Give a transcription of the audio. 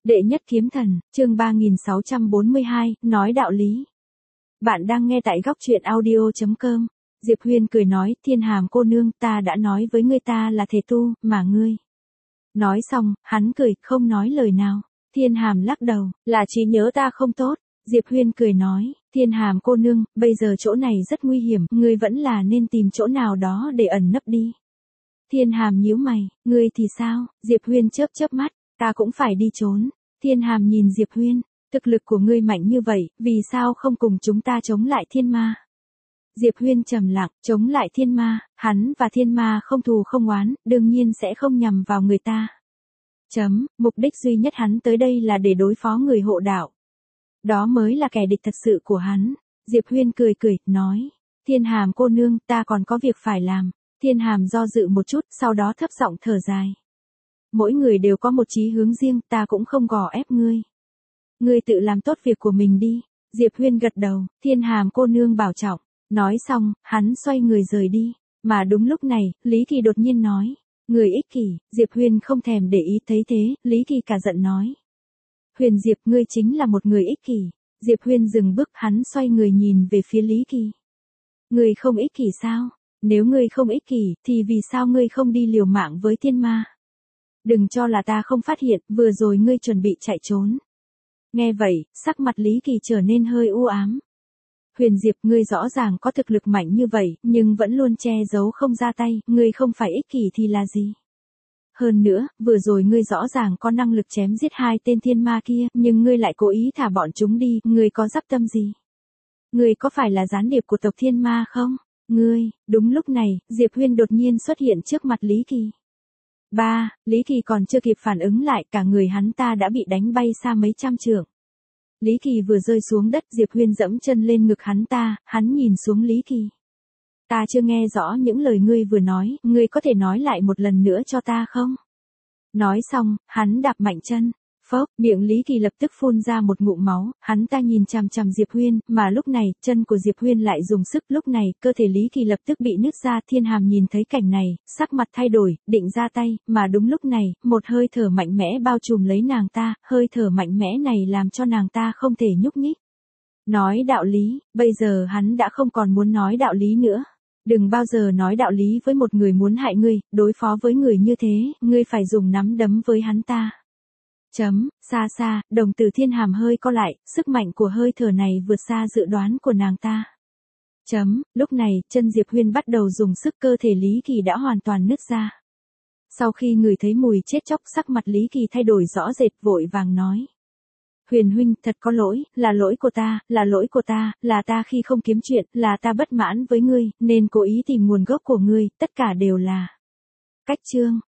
Đệ nhất kiếm thần, chương 3642, nói đạo lý. Bạn đang nghe tại góc truyện audio.com. Diệp Huyên cười nói, Thiên Hàm cô nương, ta đã nói với ngươi ta là thể tu, mà ngươi. Nói xong, hắn cười, không nói lời nào. Thiên Hàm lắc đầu, là trí nhớ ta không tốt. Diệp Huyên cười nói, Thiên Hàm cô nương, bây giờ chỗ này rất nguy hiểm, ngươi vẫn là nên tìm chỗ nào đó để ẩn nấp đi. Thiên Hàm nhíu mày, ngươi thì sao? Diệp Huyên chớp chớp mắt, ta cũng phải đi trốn. Thiên Hàm nhìn Diệp Huyên, thực lực của ngươi mạnh như vậy, vì sao không cùng chúng ta chống lại thiên ma? Diệp Huyên trầm lặng, chống lại thiên ma, hắn và thiên ma không thù không oán, đương nhiên sẽ không nhằm vào người ta. Mục đích duy nhất hắn tới đây là để đối phó người hộ đạo. Đó mới là kẻ địch thật sự của hắn. Diệp Huyên cười cười, nói, Thiên Hàm cô nương, ta còn có việc phải làm. Thiên Hàm do dự một chút, sau đó thấp giọng thở dài. Mỗi người đều có một chí hướng riêng, ta cũng không gò ép ngươi. Ngươi tự làm tốt việc của mình đi. Diệp Huyên gật đầu, Thiên Hàm cô nương bảo trọng. Nói xong, hắn xoay người rời đi. Mà đúng lúc này, Lý Kỳ đột nhiên nói, người ích kỷ. Diệp Huyên không thèm để ý, thấy thế, Lý Kỳ cả giận nói. Huyền Diệp, ngươi chính là một người ích kỷ. Diệp Huyên dừng bước, hắn xoay người nhìn về phía Lý Kỳ. Ngươi không ích kỷ sao? Nếu ngươi không ích kỷ, thì vì sao ngươi không đi liều mạng với thiên ma? Đừng cho là ta không phát hiện, vừa rồi ngươi chuẩn bị chạy trốn. Nghe vậy, sắc mặt Lý Kỳ trở nên hơi u ám. Huyền Diệp, ngươi rõ ràng có thực lực mạnh như vậy, nhưng vẫn luôn che giấu không ra tay, ngươi không phải ích kỷ thì là gì? Hơn nữa, vừa rồi ngươi rõ ràng có năng lực chém giết hai tên thiên ma kia, nhưng ngươi lại cố ý thả bọn chúng đi, ngươi có dắp tâm gì? Ngươi có phải là gián điệp của tộc thiên ma không? Đúng lúc này, Diệp Huyên đột nhiên xuất hiện trước mặt Lý Kỳ. Lý Kỳ còn chưa kịp phản ứng lại, cả người hắn ta đã bị đánh bay xa mấy trăm trượng. Lý Kỳ vừa rơi xuống đất, Diệp Huyên dẫm chân lên ngực hắn ta, hắn nhìn xuống Lý Kỳ. Ta chưa nghe rõ những lời ngươi vừa nói, ngươi có thể nói lại một lần nữa cho ta không? Nói xong, hắn đạp mạnh chân. Phốc, miệng Lý Kỳ lập tức phun ra một ngụm máu, hắn ta nhìn chằm chằm Diệp Huyên, mà lúc này, chân của Diệp Huyên lại dùng sức, lúc này, cơ thể Lý Kỳ lập tức bị nứt ra. Thiên Hàm nhìn thấy cảnh này, sắc mặt thay đổi, định ra tay, mà đúng lúc này, một hơi thở mạnh mẽ bao trùm lấy nàng ta, hơi thở mạnh mẽ này làm cho nàng ta không thể nhúc nhích. Nói đạo lý, bây giờ hắn đã không còn muốn nói đạo lý nữa. Đừng bao giờ nói đạo lý với một người muốn hại ngươi, đối phó với người như thế, ngươi phải dùng nắm đấm với hắn ta. Xa xa, đồng tử Thiên Hàm hơi co lại, sức mạnh của hơi thở này vượt xa dự đoán của nàng ta. Lúc này, chân Diệp Huyên bắt đầu dùng sức, cơ thể Lý Kỳ đã hoàn toàn nứt ra. Sau khi ngửi thấy mùi chết chóc, sắc mặt Lý Kỳ thay đổi rõ rệt, vội vàng nói. Huyền huynh, thật có lỗi, là lỗi của ta, là ta khi không kiếm chuyện, là ta bất mãn với ngươi, nên cố ý tìm nguồn gốc của ngươi, tất cả đều là. Cách chương,